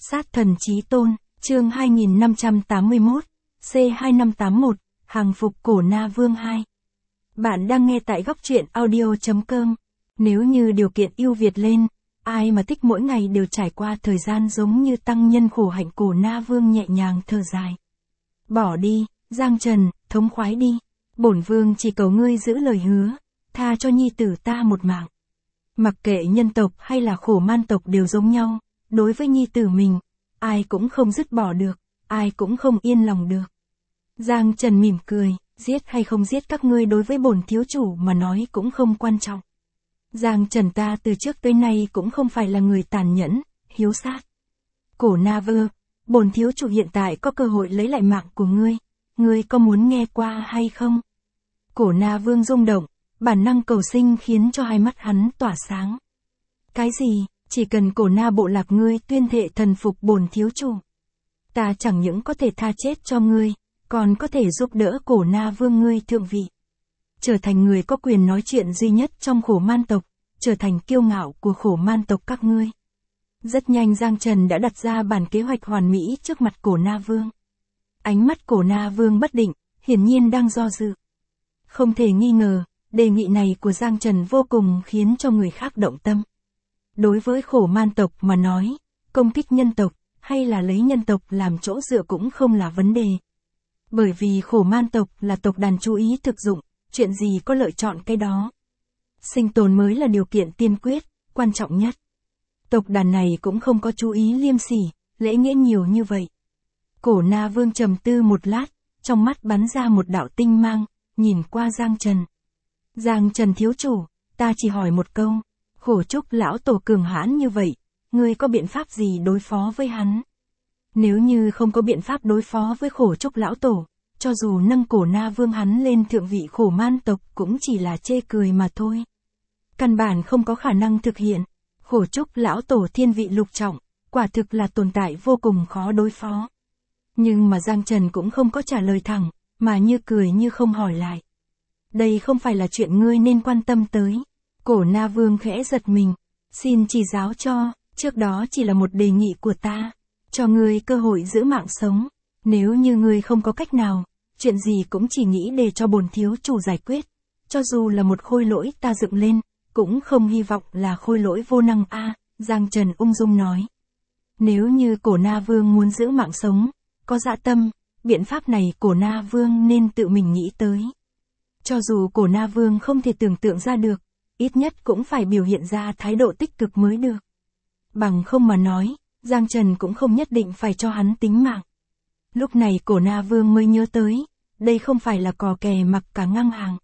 Sát thần chí tôn, chương 2581, C2581, hàng phục cổ Na Vương 2. Bạn đang nghe tại góc truyện audio.com. Nếu như điều kiện ưu việt lên, ai mà thích mỗi ngày đều trải qua thời gian giống như tăng nhân khổ hạnh. Cổ Na Vương nhẹ nhàng thở dài. Bỏ đi, Giang Trần, thống khoái đi. Bổn vương chỉ cầu ngươi giữ lời hứa, tha cho nhi tử ta một mạng. Mặc kệ nhân tộc hay là khổ man tộc đều giống nhau, đối với nhi tử mình, ai cũng không dứt bỏ được, ai cũng không yên lòng được. Giang Trần mỉm cười, giết hay không giết các ngươi đối với bổn thiếu chủ mà nói cũng không quan trọng. Giang Trần ta từ trước tới nay cũng không phải là người tàn nhẫn, hiếu sát. Cổ Na Vương, bổn thiếu chủ hiện tại có cơ hội lấy lại mạng của ngươi có muốn nghe qua hay không? Cổ Na Vương rung động, bản năng cầu sinh khiến cho hai mắt hắn tỏa sáng. Cái gì, chỉ cần cổ Na bộ lạc ngươi tuyên thệ thần phục bổn thiếu chủ, ta chẳng những có thể tha chết cho ngươi, còn có thể giúp đỡ cổ Na Vương ngươi thượng vị. Trở thành người có quyền nói chuyện duy nhất trong khổ man tộc, trở thành kiêu ngạo của khổ man tộc các ngươi. Rất nhanh Giang Trần đã đặt ra bản kế hoạch hoàn mỹ trước mặt cổ Na Vương. Ánh mắt cổ Na Vương bất định, hiển nhiên đang do dự. Không thể nghi ngờ, đề nghị này của Giang Trần vô cùng khiến cho người khác động tâm. Đối với khổ man tộc mà nói, công kích nhân tộc, hay là lấy nhân tộc làm chỗ dựa cũng không là vấn đề. Bởi vì khổ man tộc là tộc đàn chú ý thực dụng, chuyện gì có lợi chọn cái đó. Sinh tồn mới là điều kiện tiên quyết, quan trọng nhất. Tộc đàn này cũng không có chú ý liêm sỉ, lễ nghĩa nhiều như vậy. Cổ Na Vương trầm tư một lát, trong mắt bắn ra một đạo tinh mang, nhìn qua Giang Trần. Giang Trần thiếu chủ, ta chỉ hỏi một câu, khổ trúc lão tổ cường hãn như vậy, ngươi có biện pháp gì đối phó với hắn? Nếu như không có biện pháp đối phó với khổ trúc lão tổ, cho dù nâng cổ Na Vương hắn lên thượng vị khổ man tộc cũng chỉ là chê cười mà thôi. Căn bản không có khả năng thực hiện, khổ trúc lão tổ thiên vị lục trọng, quả thực là tồn tại vô cùng khó đối phó. Nhưng mà Giang Trần cũng không có trả lời thẳng, mà như cười như không hỏi lại. Đây không phải là chuyện ngươi nên quan tâm tới. Cổ Na Vương khẽ giật mình, xin chỉ giáo cho, trước đó chỉ là một đề nghị của ta, cho ngươi cơ hội giữ mạng sống. Nếu như ngươi không có cách nào, chuyện gì cũng chỉ nghĩ để cho bổn thiếu chủ giải quyết. Cho dù là một khôi lỗi ta dựng lên, cũng không hy vọng là khôi lỗi vô năng a. Giang Trần ung dung nói. Nếu như cổ Na Vương muốn giữ mạng sống, có dạ tâm, biện pháp này cổ Na Vương nên tự mình nghĩ tới. Cho dù cổ Na Vương không thể tưởng tượng ra được, ít nhất cũng phải biểu hiện ra thái độ tích cực mới được. Bằng không mà nói, Giang Trần cũng không nhất định phải cho hắn tính mạng. Lúc này cổ Na Vương mới nhớ tới, đây không phải là cò kè mặc cả ngang hàng,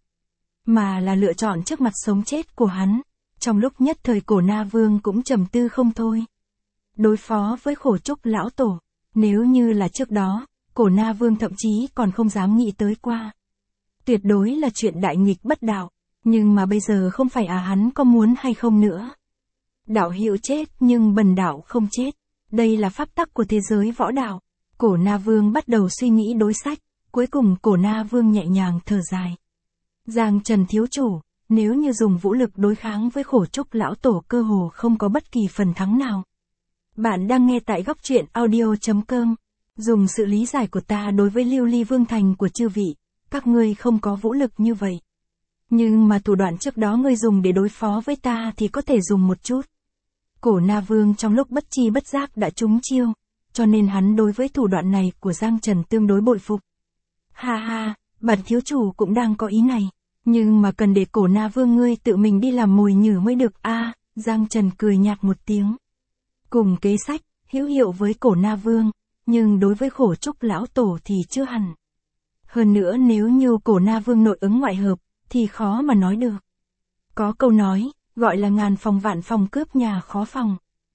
mà là lựa chọn trước mặt sống chết của hắn. Trong lúc nhất thời cổ Na Vương cũng trầm tư không thôi. Đối phó với khổ trúc lão tổ, nếu như là trước đó, cổ Na Vương thậm chí còn không dám nghĩ tới qua. Tuyệt đối là chuyện đại nghịch bất đạo, nhưng mà bây giờ không phải hắn có muốn hay không nữa. Đạo hữu chết nhưng bần đạo không chết, đây là pháp tắc của thế giới võ đạo. Cổ Na Vương bắt đầu suy nghĩ đối sách, cuối cùng cổ Na Vương nhẹ nhàng thở dài. Giang Trần thiếu chủ, nếu như dùng vũ lực đối kháng với khổ trúc lão tổ cơ hồ không có bất kỳ phần thắng nào. Bạn đang nghe tại góc truyện audio.com. Dùng sự lý giải của ta đối với Lưu Ly Vương Thành của chư vị, các ngươi không có vũ lực như vậy. Nhưng mà thủ đoạn trước đó ngươi dùng để đối phó với ta thì có thể dùng một chút. Cổ Na Vương trong lúc bất chi bất giác đã trúng chiêu, cho nên hắn đối với thủ đoạn này của Giang Trần tương đối bội phục. Ha ha, bản thiếu chủ cũng đang có ý này, nhưng mà cần để cổ Na Vương ngươi tự mình đi làm mồi nhử mới được a. Giang Trần cười nhạt một tiếng. Cùng kế sách, hữu hiệu với cổ Na Vương, nhưng đối với khổ trúc lão tổ thì chưa hẳn. Hơn nữa nếu như cổ Na Vương nội ứng ngoại hợp, thì khó mà nói được. Có câu nói, gọi là ngàn phòng vạn phòng cướp nhà khó phòng.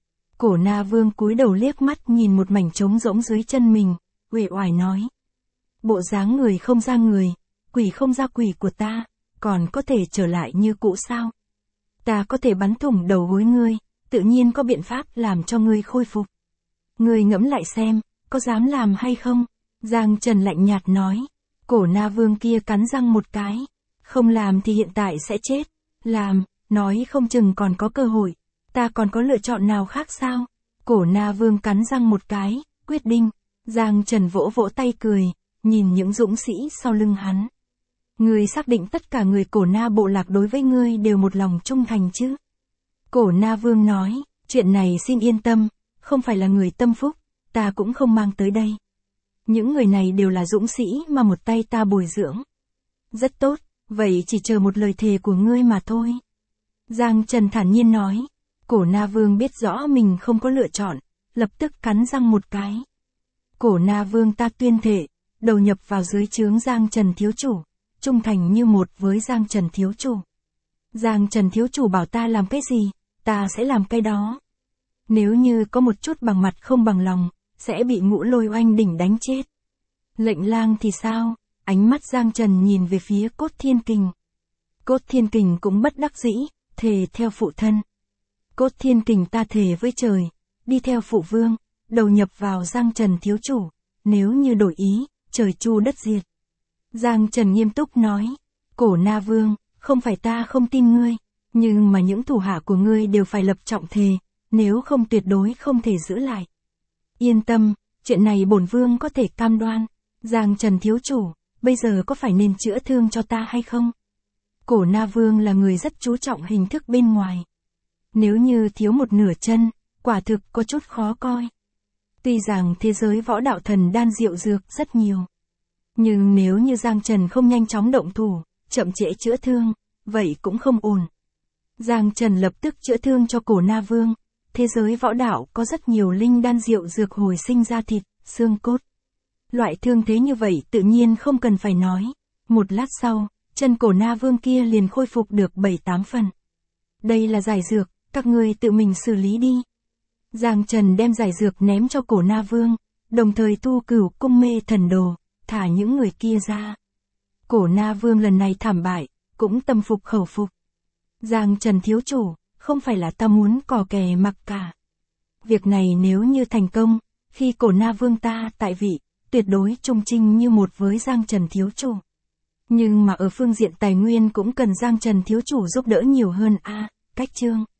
Cổ Na Vương cúi đầu liếc mắt nhìn một mảnh trống rỗng dưới chân mình, uể oải nói. Bộ dáng người không ra người, quỷ không ra quỷ của ta, còn có thể trở lại như cũ sao? Ta có thể bắn thủng đầu gối ngươi, tự nhiên có biện pháp làm cho ngươi khôi phục. Ngươi ngẫm lại xem, có dám làm hay không? Giang Trần lạnh nhạt nói. Cổ Na Vương kia cắn răng một cái. Không làm thì hiện tại sẽ chết. Làm, nói không chừng còn có cơ hội. Ta còn có lựa chọn nào khác sao? Cổ Na Vương cắn răng một cái, quyết định. Giang Trần vỗ vỗ tay cười, nhìn những dũng sĩ sau lưng hắn. Ngươi xác định tất cả người Cổ Na bộ lạc đối với ngươi đều một lòng trung thành chứ? Cổ Na Vương nói, chuyện này xin yên tâm, không phải là người tâm phúc, ta cũng không mang tới đây. Những người này đều là dũng sĩ mà một tay ta bồi dưỡng. Rất tốt, vậy chỉ chờ một lời thề của ngươi mà thôi. Giang Trần thản nhiên nói. Cổ Na Vương biết rõ mình không có lựa chọn, lập tức cắn răng một cái. Cổ Na Vương ta tuyên thệ, đầu nhập vào dưới trướng Giang Trần thiếu chủ, trung thành như một với Giang Trần thiếu chủ. Giang Trần thiếu chủ bảo ta làm cái gì, ta sẽ làm cái đó. Nếu như có một chút bằng mặt không bằng lòng, sẽ bị Ngũ Lôi Oanh đỉnh đánh chết. Lệnh Lang thì sao? Ánh mắt Giang Trần nhìn về phía Cốt Thiên Kình. Cốt Thiên Kình cũng bất đắc dĩ, thề theo phụ thân. Cốt Thiên Kình ta thề với trời, đi theo phụ vương, đầu nhập vào Giang Trần thiếu chủ, nếu như đổi ý, trời chu đất diệt. Giang Trần nghiêm túc nói, Cổ Na Vương, không phải ta không tin ngươi, nhưng mà những thủ hạ của ngươi đều phải lập trọng thề, nếu không tuyệt đối không thể giữ lại. Yên tâm, chuyện này bổn vương có thể cam đoan. Giang Trần thiếu chủ, bây giờ có phải nên chữa thương cho ta hay không? Cổ Na Vương là người rất chú trọng hình thức bên ngoài. Nếu như thiếu một nửa chân, quả thực có chút khó coi. Tuy rằng thế giới võ đạo thần đan diệu dược rất nhiều. Nhưng nếu như Giang Trần không nhanh chóng động thủ, chậm trễ chữa thương, vậy cũng không ổn. Giang Trần lập tức chữa thương cho Cổ Na Vương. Thế giới võ đạo có rất nhiều linh đan diệu dược hồi sinh ra thịt, xương cốt. Loại thương thế như vậy tự nhiên không cần phải nói. Một lát sau, chân Cổ Na Vương kia liền khôi phục được 7-8 phần. Đây là giải dược, các ngươi tự mình xử lý đi. Giang Trần đem giải dược ném cho Cổ Na Vương, đồng thời thu Cửu Cung Mê Thần Đồ, thả những người kia ra. Cổ Na Vương lần này thảm bại, cũng tâm phục khẩu phục. Giang Trần thiếu chủ, không phải là ta muốn cò kè mặc cả. Việc này nếu như thành công, khi Cổ Na Vương ta tại vị, tuyệt đối trung trinh như một với Giang Trần thiếu chủ. Nhưng mà ở phương diện tài nguyên cũng cần Giang Trần thiếu chủ giúp đỡ nhiều hơn a. Cách chương